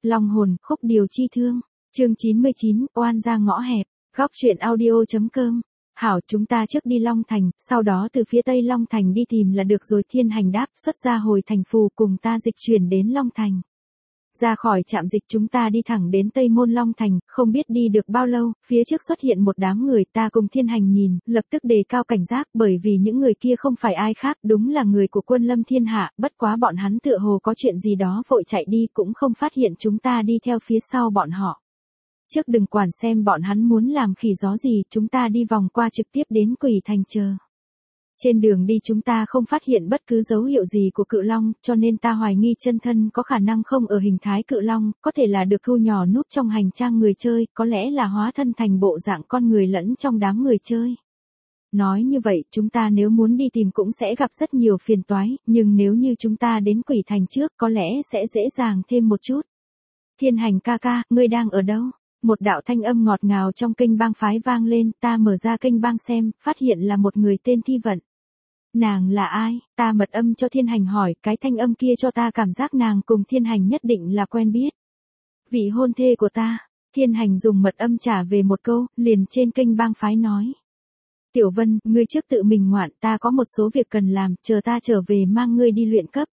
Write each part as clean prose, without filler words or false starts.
Long hồn, khúc điều chi thương. Chương 99, oan ra ngõ hẹp. Góc truyện audio.com. Hảo, chúng ta trước đi Long Thành, sau đó từ phía tây Long Thành đi tìm là được rồi. Thiên Hành đáp, xuất ra hồi thành phù cùng ta dịch chuyển đến Long Thành. Ra khỏi trạm dịch chúng ta đi thẳng đến Tây Môn Long Thành, không biết đi được bao lâu, phía trước xuất hiện một đám người, ta cùng Thiên Hành nhìn, lập tức đề cao cảnh giác, bởi vì những người kia không phải ai khác, đúng là người của quân Lâm Thiên Hạ, bất quá bọn hắn tựa hồ có chuyện gì đó vội chạy đi, cũng không phát hiện chúng ta đi theo phía sau bọn họ. Trước đừng quản xem bọn hắn muốn làm khỉ gió gì, chúng ta đi vòng qua trực tiếp đến Quỷ Thành chờ. Trên đường đi chúng ta không phát hiện bất cứ dấu hiệu gì của cự long, cho nên ta hoài nghi chân thân có khả năng không ở hình thái cự long, có thể là được thu nhỏ núp trong hành trang người chơi, có lẽ là hóa thân thành bộ dạng con người lẫn trong đám người chơi. Nói như vậy, chúng ta nếu muốn đi tìm cũng sẽ gặp rất nhiều phiền toái, nhưng nếu như chúng ta đến Quỷ Thành trước, có lẽ sẽ dễ dàng thêm một chút. Thiên Hành ca ca, ngươi đang ở đâu? Một đạo thanh âm ngọt ngào trong kênh bang phái vang lên, ta mở ra kênh bang xem, phát hiện là một người tên Thi Vận. Nàng là ai? Ta mật âm cho Thiên Hành hỏi, cái thanh âm kia cho ta cảm giác nàng cùng Thiên Hành nhất định là quen biết. Vị hôn thê của ta. Thiên Hành dùng mật âm trả về một câu, liền trên kênh bang phái nói. Tiểu Vân, ngươi trước tự mình ngoạn, ta có một số việc cần làm, chờ ta trở về mang ngươi đi luyện cấp.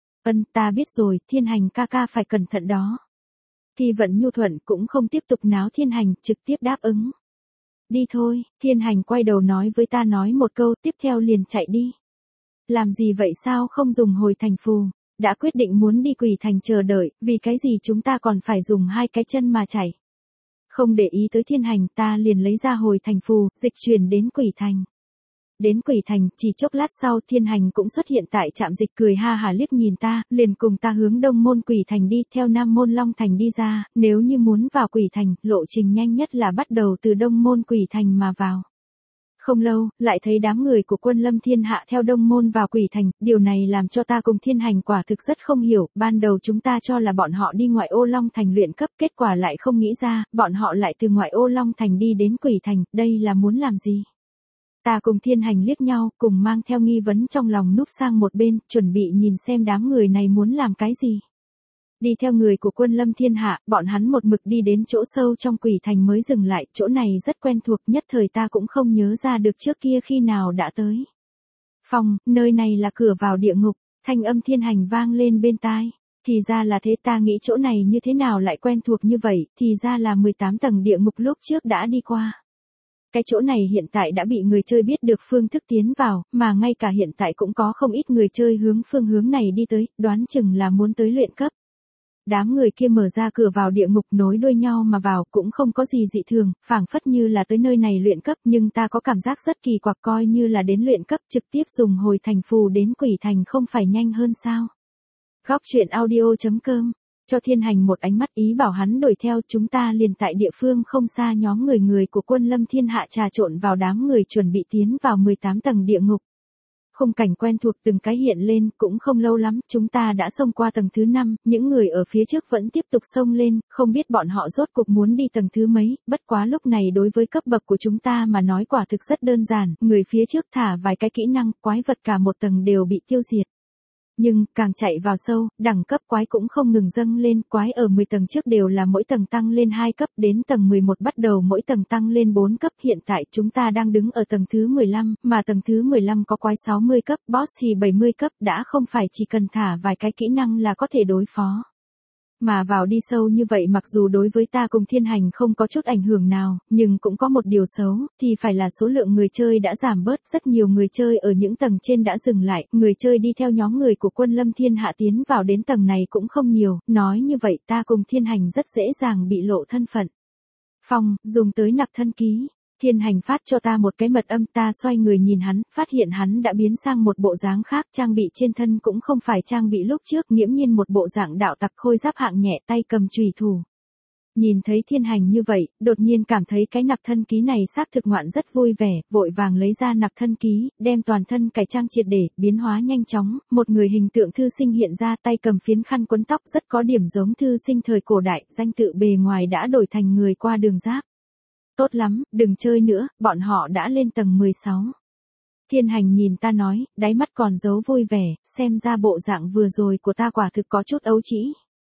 Ta biết rồi, Thiên Hành ca ca phải cẩn thận đó. Thi Vận nhu thuận cũng không tiếp tục náo Thiên Hành, trực tiếp đáp ứng. Đi thôi, Thiên Hành quay đầu nói với ta nói một câu, tiếp theo liền chạy đi. Làm gì vậy, sao không dùng hồi thành phù? Đã quyết định muốn đi Quỷ Thành chờ đợi, vì cái gì chúng ta còn phải dùng hai cái chân mà chạy? Không để ý tới Thiên Hành, ta liền lấy ra hồi thành phù, dịch chuyển đến Quỷ Thành. Đến Quỷ Thành, chỉ chốc lát sau Thiên Hành cũng xuất hiện tại trạm dịch, cười ha hả liếc nhìn ta, liền cùng ta hướng Đông Môn Quỷ Thành đi, theo Nam Môn Long Thành đi ra, nếu như muốn vào Quỷ Thành, lộ trình nhanh nhất là bắt đầu từ Đông Môn Quỷ Thành mà vào. Không lâu, lại thấy đám người của quân Lâm Thiên Hạ theo Đông Môn vào Quỷ Thành, điều này làm cho ta cùng Thiên Hành quả thực rất không hiểu, ban đầu chúng ta cho là bọn họ đi ngoại ô Long Thành luyện cấp, kết quả lại không nghĩ ra, bọn họ lại từ ngoại ô Long Thành đi đến Quỷ Thành, đây là muốn làm gì? Ta cùng Thiên Hành liếc nhau, cùng mang theo nghi vấn trong lòng núp sang một bên, chuẩn bị nhìn xem đám người này muốn làm cái gì. Đi theo người của quân Lâm Thiên Hạ, bọn hắn một mực đi đến chỗ sâu trong Quỷ Thành mới dừng lại, chỗ này rất quen thuộc, nhất thời ta cũng không nhớ ra được trước kia khi nào đã tới. Phòng, nơi này là cửa vào địa ngục, thanh âm Thiên Hành vang lên bên tai. Thì ra là thế, ta nghĩ chỗ này như thế nào lại quen thuộc như vậy, thì ra là 18 tầng địa ngục lúc trước đã đi qua. Cái chỗ này hiện tại đã bị người chơi biết được phương thức tiến vào, mà ngay cả hiện tại cũng có không ít người chơi hướng phương hướng này đi tới, đoán chừng là muốn tới luyện cấp. Đám người kia mở ra cửa vào địa ngục nối đuôi nhau mà vào, cũng không có gì dị thường, phảng phất như là tới nơi này luyện cấp, nhưng ta có cảm giác rất kỳ quặc, coi như là đến luyện cấp trực tiếp dùng hồi thành phù đến Quỷ Thành không phải nhanh hơn sao? Góc truyện audio.com. Cho Thiên Hành một ánh mắt, ý bảo hắn đuổi theo, chúng ta liền tại địa phương không xa nhóm người của quân Lâm Thiên Hạ trà trộn vào đám người chuẩn bị tiến vào 18 tầng địa ngục. Khung cảnh quen thuộc từng cái hiện lên, cũng không lâu lắm, chúng ta đã xông qua tầng thứ 5, những người ở phía trước vẫn tiếp tục xông lên, không biết bọn họ rốt cuộc muốn đi tầng thứ mấy, bất quá lúc này đối với cấp bậc của chúng ta mà nói quả thực rất đơn giản, người phía trước thả vài cái kỹ năng, quái vật cả một tầng đều bị tiêu diệt. Nhưng, càng chạy vào sâu, đẳng cấp quái cũng không ngừng dâng lên, quái ở 10 tầng trước đều là mỗi tầng tăng lên 2 cấp, đến tầng 11 bắt đầu mỗi tầng tăng lên 4 cấp, hiện tại chúng ta đang đứng ở tầng thứ 15, mà tầng thứ 15 có quái 60 cấp, boss thì 70 cấp, đã không phải chỉ cần thả vài cái kỹ năng là có thể đối phó. Mà vào đi sâu như vậy mặc dù đối với ta cùng Thiên Hành không có chút ảnh hưởng nào, nhưng cũng có một điều xấu, thì phải là số lượng người chơi đã giảm bớt, rất nhiều người chơi ở những tầng trên đã dừng lại, người chơi đi theo nhóm người của quân Lâm Thiên Hạ tiến vào đến tầng này cũng không nhiều, nói như vậy ta cùng Thiên Hành rất dễ dàng bị lộ thân phận. Phong, dùng tới nạp thân ký. Thiên Hành phát cho ta một cái mật âm, ta xoay người nhìn hắn, phát hiện hắn đã biến sang một bộ dáng khác, trang bị trên thân cũng không phải trang bị lúc trước, nghiễm nhiên một bộ dạng đạo tặc khôi giáp hạng nhẹ, tay cầm chùy thủ. Nhìn thấy Thiên Hành như vậy, đột nhiên cảm thấy cái nạp thân ký này xác thực ngoạn rất vui vẻ, vội vàng lấy ra nạp thân ký, đem toàn thân cải trang triệt để, biến hóa nhanh chóng, một người hình tượng thư sinh hiện ra, tay cầm phiến khăn quấn tóc, rất có điểm giống thư sinh thời cổ đại, danh tự bề ngoài đã đổi thành người qua đường giáp. Tốt lắm, đừng chơi nữa, bọn họ đã lên tầng 16. Thiên Hành nhìn ta nói, đáy mắt còn giấu vui vẻ, xem ra bộ dạng vừa rồi của ta quả thực có chút ấu trĩ.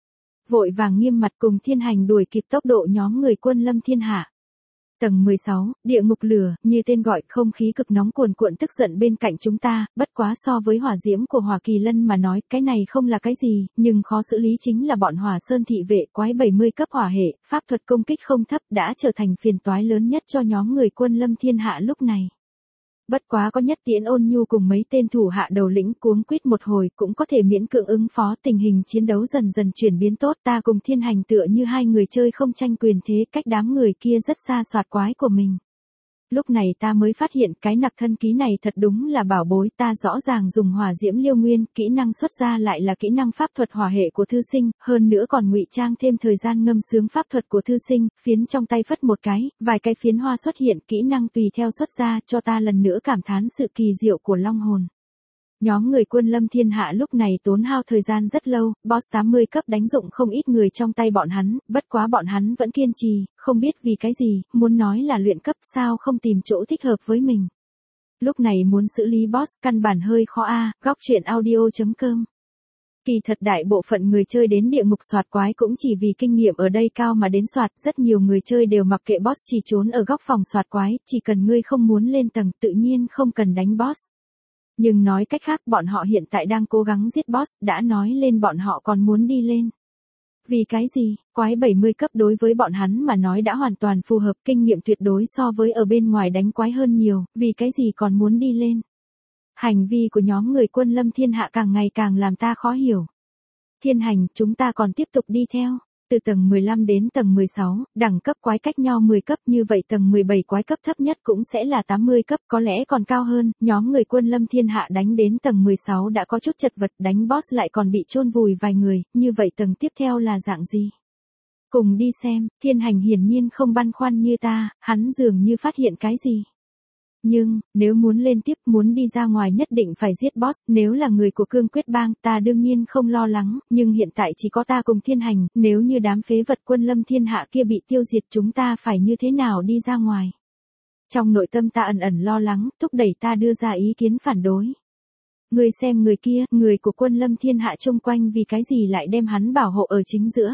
vội vàng nghiêm mặt cùng Thiên Hành đuổi kịp tốc độ nhóm người quân Lâm Thiên Hạ. Tầng 16, địa ngục lửa, như tên gọi, không khí cực nóng cuồn cuộn tức giận bên cạnh chúng ta, bất quá so với hỏa diễm của Hỏa Kỳ Lân mà nói, cái này không là cái gì, nhưng khó xử lý chính là bọn Hỏa Sơn thị vệ quái 70 cấp hỏa hệ, pháp thuật công kích không thấp đã trở thành phiền toái lớn nhất cho nhóm người quân Lâm Thiên Hạ lúc này. Bất quá có Nhất Tiễn Ôn Nhu cùng mấy tên thủ hạ đầu lĩnh cuống quýt một hồi cũng có thể miễn cưỡng ứng phó, tình hình chiến đấu dần dần chuyển biến tốt, ta cùng Thiên Hành tựa như hai người chơi không tranh quyền thế, cách đám người kia rất xa soạt quái của mình. Lúc này ta mới phát hiện cái nặc thân ký này thật đúng là bảo bối, ta rõ ràng dùng hỏa diễm liêu nguyên, kỹ năng xuất ra lại là kỹ năng pháp thuật hỏa hệ của thư sinh, hơn nữa còn ngụy trang thêm thời gian ngâm sướng pháp thuật của thư sinh, phiến trong tay phất một cái, vài cái phiến hoa xuất hiện, kỹ năng tùy theo xuất ra, cho ta lần nữa cảm thán sự kỳ diệu của long hồn. Nhóm người quân Lâm Thiên Hạ lúc này tốn hao thời gian rất lâu, boss 80 cấp đánh dụng không ít người trong tay bọn hắn, bất quá bọn hắn vẫn kiên trì, không biết vì cái gì, muốn nói là luyện cấp sao không tìm chỗ thích hợp với mình. Lúc này muốn xử lý boss căn bản hơi khó góc truyện audio.com. Kỳ thật đại bộ phận người chơi đến địa ngục soạt quái cũng chỉ vì kinh nghiệm ở đây cao mà đến soạt, rất nhiều người chơi đều mặc kệ boss chỉ trốn ở góc phòng soạt quái, chỉ cần ngươi không muốn lên tầng tự nhiên không cần đánh boss. Nhưng nói cách khác bọn họ hiện tại đang cố gắng giết boss, đã nói lên bọn họ còn muốn đi lên. Vì cái gì, quái 70 cấp đối với bọn hắn mà nói đã hoàn toàn phù hợp, kinh nghiệm tuyệt đối so với ở bên ngoài đánh quái hơn nhiều, vì cái gì còn muốn đi lên. Hành vi của nhóm người quân Lâm Thiên Hạ càng ngày càng làm ta khó hiểu. Thiên Hành, chúng ta còn tiếp tục đi theo. Từ tầng 15 đến tầng 16, đẳng cấp quái cách nhau 10 cấp, như vậy tầng 17 quái cấp thấp nhất cũng sẽ là 80 cấp, có lẽ còn cao hơn. Nhóm người quân Lâm Thiên Hạ đánh đến tầng 16 đã có chút chật vật, đánh boss lại còn bị chôn vùi vài người, như vậy tầng tiếp theo là dạng gì? Cùng đi xem. Thiên Hành hiển nhiên không băn khoăn như ta, hắn dường như phát hiện cái gì. Nhưng, nếu muốn lên tiếp, muốn đi ra ngoài nhất định phải giết boss, nếu là người của Cương Quyết Bang, ta đương nhiên không lo lắng, nhưng hiện tại chỉ có ta cùng Thiên Hành, nếu như đám phế vật quân Lâm Thiên Hạ kia bị tiêu diệt chúng ta phải như thế nào đi ra ngoài. Trong nội tâm ta ẩn ẩn lo lắng, thúc đẩy ta đưa ra ý kiến phản đối. Người xem người kia, người của quân Lâm Thiên Hạ chung quanh vì cái gì lại đem hắn bảo hộ ở chính giữa.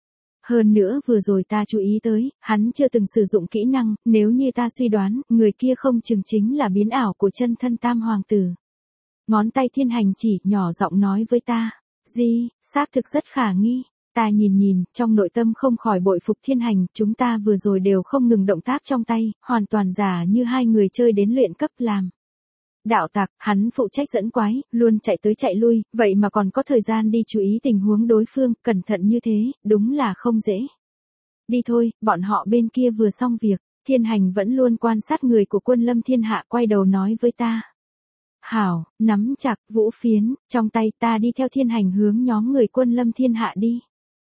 Hơn nữa vừa rồi ta chú ý tới, hắn chưa từng sử dụng kỹ năng, nếu như ta suy đoán, người kia không chừng chính là biến ảo của chân thân Tam Hoàng Tử. Ngón tay Thiên Hành chỉ, nhỏ giọng nói với ta, xác thực rất khả nghi. Ta nhìn, trong nội tâm không khỏi bội phục Thiên Hành, chúng ta vừa rồi đều không ngừng động tác trong tay, hoàn toàn giả như hai người chơi đến luyện cấp làm. Đạo tặc, hắn phụ trách dẫn quái, luôn chạy tới chạy lui, vậy mà còn có thời gian đi chú ý tình huống đối phương, cẩn thận như thế, đúng là không dễ. Đi thôi, bọn họ bên kia vừa xong việc, Thiên Hành vẫn luôn quan sát người của quân Lâm Thiên Hạ, quay đầu nói với ta. Hảo, nắm chặt, vũ phiến, trong tay, ta đi theo Thiên Hành hướng nhóm người quân Lâm Thiên Hạ đi.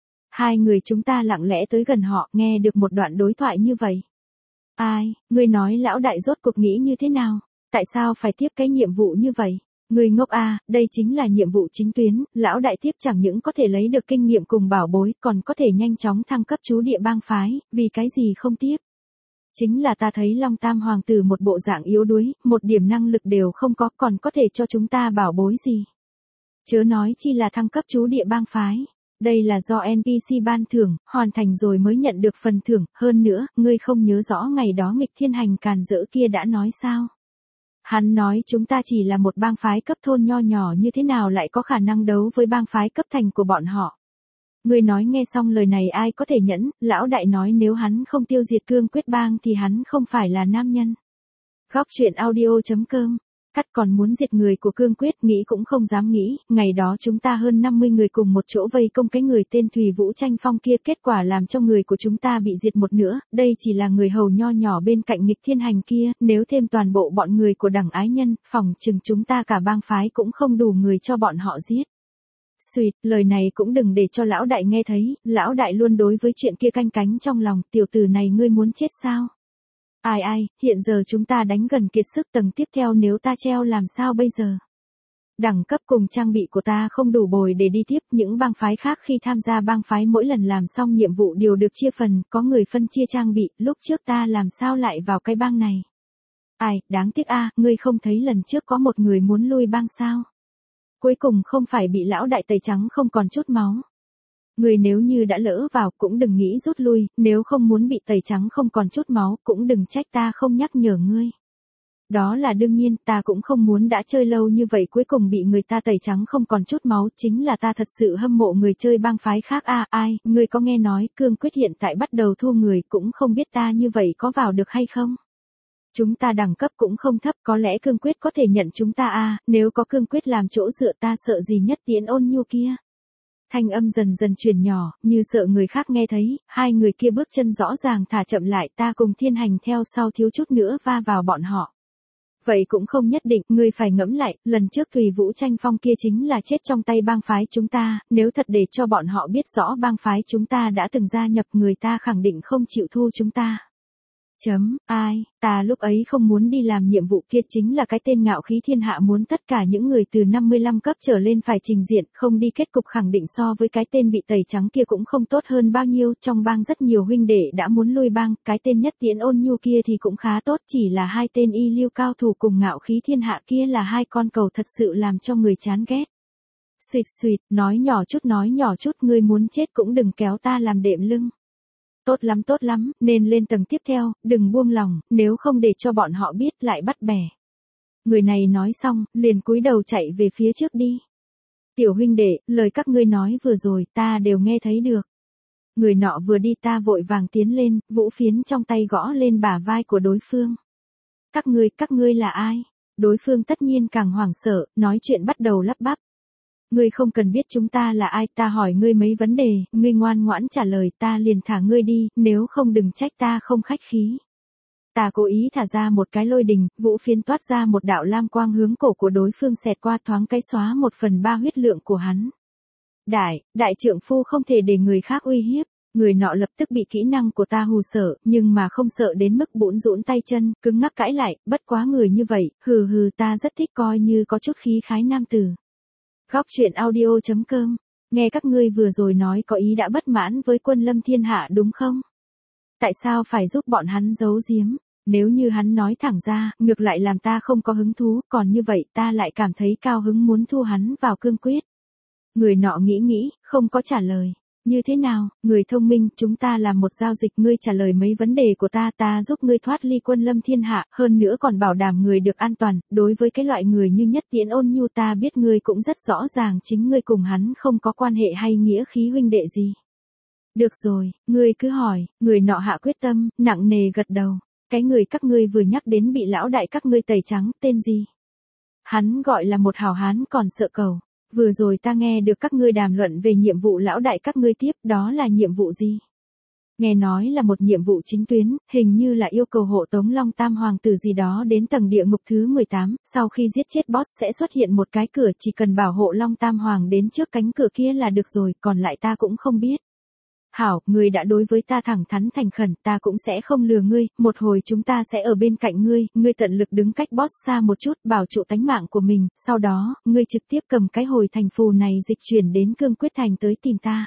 Hai người chúng ta lặng lẽ tới gần họ, nghe được một đoạn đối thoại như vậy. Ai, ngươi nói lão đại rốt cuộc nghĩ như thế nào? Tại sao phải tiếp cái nhiệm vụ như vậy? Người ngốc đây chính là nhiệm vụ chính tuyến, lão đại tiếp chẳng những có thể lấy được kinh nghiệm cùng bảo bối, còn có thể nhanh chóng thăng cấp chú địa bang phái, vì cái gì không tiếp? Chính là ta thấy Long Tam Hoàng Tử một bộ dạng yếu đuối, một điểm năng lực đều không có, còn có thể cho chúng ta bảo bối gì? Chớ nói chi là thăng cấp chú địa bang phái. Đây là do NPC ban thưởng, hoàn thành rồi mới nhận được phần thưởng, hơn nữa, ngươi không nhớ rõ ngày đó nghịch Thiên Hành càn rỡ kia đã nói sao? Hắn nói chúng ta chỉ là một bang phái cấp thôn nho nhỏ, như thế nào lại có khả năng đấu với bang phái cấp thành của bọn họ. Người nói nghe xong lời này ai có thể nhẫn, lão đại nói nếu hắn không tiêu diệt Cương Quyết Bang thì hắn không phải là nam nhân. Góc truyện audio.com. Cắt còn muốn diệt người của Cương Quyết, nghĩ cũng không dám nghĩ, ngày đó chúng ta hơn 50 người cùng một chỗ vây công cái người tên Thùy Vũ Tranh Phong kia, kết quả làm cho người của chúng ta bị diệt một nửa, đây chỉ là người hầu nho nhỏ bên cạnh nghịch Thiên Hành kia, nếu thêm toàn bộ bọn người của đẳng ái nhân, phòng chừng chúng ta cả bang phái cũng không đủ người cho bọn họ giết. Xuyệt, lời này cũng đừng để cho lão đại nghe thấy, lão đại luôn đối với chuyện kia canh cánh trong lòng, tiểu tử này ngươi muốn chết sao? Ai, hiện giờ chúng ta đánh gần kiệt sức, tầng tiếp theo nếu ta treo làm sao bây giờ? Đẳng cấp cùng trang bị của ta không đủ bồi để đi tiếp, những bang phái khác khi tham gia bang phái mỗi lần làm xong nhiệm vụ đều được chia phần, có người phân chia trang bị, lúc trước ta làm sao lại vào cái bang này? Ai, đáng tiếc ngươi không thấy lần trước có một người muốn lui bang sao? Cuối cùng không phải bị lão đại tẩy trắng không còn chút máu. Ngươi nếu như đã lỡ vào cũng đừng nghĩ rút lui, nếu không muốn bị tẩy trắng không còn chút máu cũng đừng trách ta không nhắc nhở ngươi. Đó là đương nhiên, ta cũng không muốn đã chơi lâu như vậy cuối cùng bị người ta tẩy trắng không còn chút máu, chính là ta thật sự hâm mộ người chơi bang phái khác ai, ngươi có nghe nói Cương Quyết hiện tại bắt đầu thu người, cũng không biết ta như vậy có vào được hay không. Chúng ta đẳng cấp cũng không thấp, có lẽ Cương Quyết có thể nhận chúng ta nếu có Cương Quyết làm chỗ dựa ta sợ gì nhất Tiễn Ôn Nhu kia. Thanh âm dần dần chuyển nhỏ, như sợ người khác nghe thấy, hai người kia bước chân rõ ràng thả chậm lại, ta cùng Thiên Hành theo sau thiếu chút nữa va vào bọn họ. Vậy cũng không nhất định, ngươi phải ngẫm lại, lần trước Thùy Vũ Tranh Phong kia chính là chết trong tay bang phái chúng ta, nếu thật để cho bọn họ biết rõ bang phái chúng ta đã từng gia nhập, người ta khẳng định không chịu thu chúng ta. Ta lúc ấy không muốn đi làm nhiệm vụ kia, chính là cái tên ngạo khí thiên hạ muốn tất cả những người từ 55 cấp trở lên phải trình diện, không đi kết cục khẳng định so với cái tên bị tẩy trắng kia cũng không tốt hơn bao nhiêu, trong bang rất nhiều huynh đệ đã muốn lui bang, cái tên nhất Tiễn Ôn Nhu kia thì cũng khá tốt, chỉ là hai tên y lưu cao thủ cùng ngạo khí thiên hạ kia là hai con cầu thật sự làm cho người chán ghét. Suỵt, nói nhỏ chút, ngươi muốn chết cũng đừng kéo ta làm đệm lưng. Tốt lắm, nên lên tầng tiếp theo, đừng buông lòng, nếu không để cho bọn họ biết lại bắt bẻ. Người này nói xong, liền cúi đầu chạy về phía trước đi. Tiểu huynh đệ, lời các ngươi nói vừa rồi ta đều nghe thấy được. Người nọ vừa đi ta vội vàng tiến lên, vũ phiến trong tay gõ lên bả vai của đối phương. Các ngươi là ai? Đối phương tất nhiên càng hoảng sợ, nói chuyện bắt đầu lắp bắp. Ngươi không cần biết chúng ta là ai, ta hỏi ngươi mấy vấn đề, ngươi ngoan ngoãn trả lời ta liền thả ngươi đi, nếu không đừng trách ta không khách khí. Ta cố ý thả ra một cái lôi đình, vũ phiến toát ra một đạo lam quang hướng cổ của đối phương xẹt qua, thoáng cái xóa 1/3 huyết lượng của hắn. Đại trượng phu không thể để người khác uy hiếp. Người nọ lập tức bị kỹ năng của ta hù sợ, nhưng mà không sợ đến mức bủn rũn tay chân, cứng ngắc cãi lại, bất quá người như vậy, ta rất thích, coi như có chút khí khái nam tử. Góc truyện audio.com, nghe các ngươi vừa rồi nói có ý đã bất mãn với Quân Lâm Thiên Hạ đúng không? Tại sao phải giúp bọn hắn giấu giếm? Nếu như hắn nói thẳng ra, ngược lại làm ta không có hứng thú, còn như vậy ta lại cảm thấy cao hứng muốn thu hắn vào Cương Quyết. Người nọ nghĩ, không có trả lời. Như thế nào, người thông minh, chúng ta làm một giao dịch, ngươi trả lời mấy vấn đề của ta giúp ngươi thoát ly Quân Lâm Thiên Hạ, hơn nữa còn bảo đảm người được an toàn, đối với cái loại người như nhất Tiễn Ôn Nhu ta biết ngươi cũng rất rõ ràng chính ngươi cùng hắn không có quan hệ hay nghĩa khí huynh đệ gì. Được rồi, ngươi cứ hỏi, người nọ hạ quyết tâm, nặng nề gật đầu. Cái người các ngươi vừa nhắc đến bị lão đại các ngươi tẩy trắng, tên gì? Hắn gọi là một hảo hán còn sợ cầu. Vừa rồi ta nghe được các ngươi đàm luận về nhiệm vụ lão đại các ngươi tiếp, đó là nhiệm vụ gì? Nghe nói là một nhiệm vụ chính tuyến, hình như là yêu cầu hộ tống Long Tam Hoàng tử gì đó đến tầng địa ngục thứ 18, sau khi giết chết boss sẽ xuất hiện một cái cửa, chỉ cần bảo hộ Long Tam Hoàng đến trước cánh cửa kia là được rồi, còn lại ta cũng không biết. Hảo, ngươi đã đối với ta thẳng thắn thành khẩn, ta cũng sẽ không lừa ngươi, một hồi chúng ta sẽ ở bên cạnh ngươi tận lực đứng cách boss xa một chút, bảo trụ tánh mạng của mình, sau đó, ngươi trực tiếp cầm cái hồi thành phù này dịch chuyển đến Cương Quyết Thành tới tìm ta.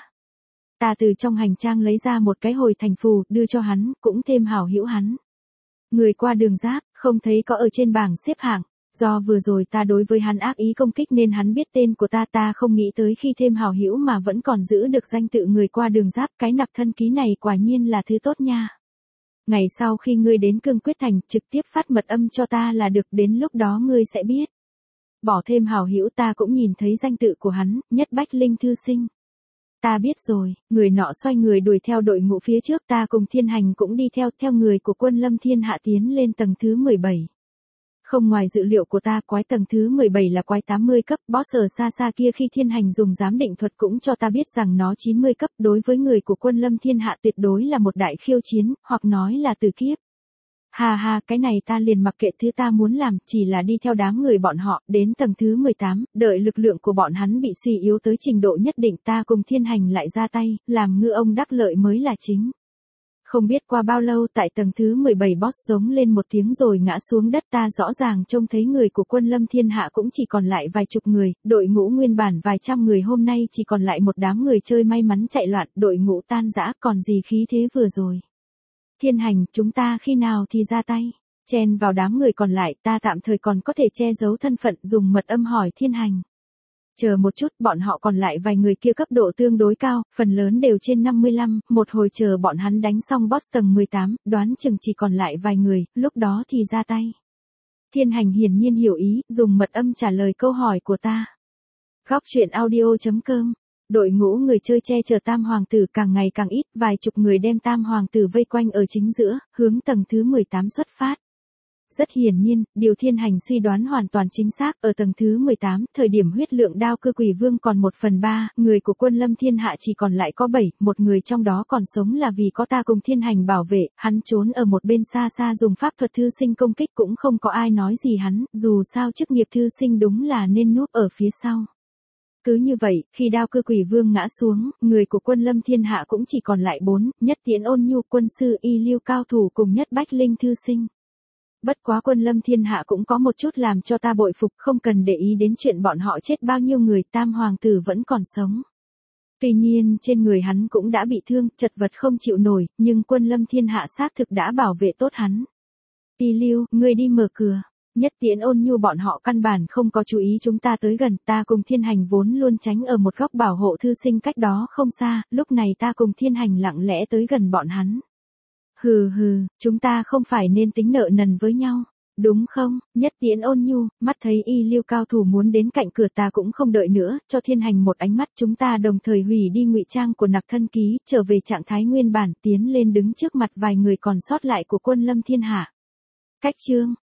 Ta từ trong hành trang lấy ra một cái hồi thành phù, đưa cho hắn, cũng thêm hảo hữu hắn. Người qua đường giáp, không thấy có ở trên bảng xếp hạng. Do vừa rồi ta đối với hắn ác ý công kích nên hắn biết tên của ta không nghĩ tới khi thêm hảo hữu mà vẫn còn giữ được danh tự người qua đường giáp, cái nạp thân ký này quả nhiên là thứ tốt nha. Ngày sau khi ngươi đến Cương Quyết Thành, trực tiếp phát mật âm cho ta là được, đến lúc đó ngươi sẽ biết. Bỏ thêm hảo hữu ta cũng nhìn thấy danh tự của hắn, Nhất Bách Linh thư sinh. Ta biết rồi, người nọ xoay người đuổi theo đội ngũ phía trước, ta cùng Thiên Hành cũng đi theo người của Quân Lâm Thiên Hạ tiến lên tầng thứ 17. Không ngoài dự liệu của ta, quái tầng thứ 17 là quái 80 cấp, boss ở xa kia khi Thiên Hành dùng giám định thuật cũng cho ta biết rằng nó 90 cấp, đối với người của Quân Lâm Thiên Hạ tuyệt đối là một đại khiêu chiến, hoặc nói là tử kiếp. Cái này ta liền mặc kệ thứ ta muốn làm, chỉ là đi theo đám người bọn họ, đến tầng thứ 18, đợi lực lượng của bọn hắn bị suy yếu tới trình độ nhất định ta cùng Thiên Hành lại ra tay, làm ngư ông đắc lợi mới là chính. Không biết qua bao lâu tại tầng thứ 17 boss giống lên một tiếng rồi ngã xuống đất, ta rõ ràng trông thấy người của Quân Lâm Thiên Hạ cũng chỉ còn lại vài chục người, đội ngũ nguyên bản vài trăm người hôm nay chỉ còn lại một đám người chơi may mắn chạy loạn, đội ngũ tan rã còn gì khí thế vừa rồi. Thiên Hành, chúng ta khi nào thì ra tay? Chen vào đám người còn lại, ta tạm thời còn có thể che giấu thân phận, dùng mật âm hỏi Thiên Hành. Chờ một chút, bọn họ còn lại vài người kia cấp độ tương đối cao, phần lớn đều trên 55, một hồi chờ bọn hắn đánh xong boss tầng 18, đoán chừng chỉ còn lại vài người, lúc đó thì ra tay. Thiên Hành hiển nhiên hiểu ý, dùng mật âm trả lời câu hỏi của ta. Góc truyện audio.com. Đội ngũ người chơi che chở Tam Hoàng tử càng ngày càng ít, vài chục người đem Tam Hoàng tử vây quanh ở chính giữa, hướng tầng thứ 18 xuất phát. Rất hiển nhiên, điều Thiên Hành suy đoán hoàn toàn chính xác, ở tầng thứ 18, thời điểm huyết lượng đao cơ quỷ vương còn 1/3, người của quân lâm thiên hạ chỉ còn lại có 7, một người trong đó còn sống là vì có ta cùng Thiên Hành bảo vệ, hắn trốn ở một bên xa xa dùng pháp thuật thư sinh công kích cũng không có ai nói gì hắn, dù sao chức nghiệp thư sinh đúng là nên núp ở phía sau. Cứ như vậy, khi đao cơ quỷ vương ngã xuống, người của quân lâm thiên hạ cũng chỉ còn lại 4, Nhất Tiễn Ôn Nhu quân sư Y Lưu cao thủ cùng Nhất Bách Linh thư sinh. Bất quá quân lâm thiên hạ cũng có một chút làm cho ta bội phục, không cần để ý đến chuyện bọn họ chết bao nhiêu người, Tam Hoàng tử vẫn còn sống. Tuy nhiên trên người hắn cũng đã bị thương, chật vật không chịu nổi, nhưng quân lâm thiên hạ xác thực đã bảo vệ tốt hắn. Y Lưu, ngươi đi mở cửa. Nhất Tiễn Ôn Nhu bọn họ căn bản không có chú ý chúng ta tới gần, ta cùng Thiên Hành vốn luôn tránh ở một góc bảo hộ thư sinh cách đó không xa, lúc này ta cùng Thiên Hành lặng lẽ tới gần bọn hắn. Hừ hừ, chúng ta không phải nên tính nợ nần với nhau, đúng không? Nhất Tiễn Ôn Nhu, mắt thấy Y Lưu cao thủ muốn đến cạnh cửa ta cũng không đợi nữa, cho Thiên Hành một ánh mắt, chúng ta đồng thời hủy đi ngụy trang của nặc thân ký, trở về trạng thái nguyên bản, tiến lên đứng trước mặt vài người còn sót lại của quân lâm thiên hạ. Cách chương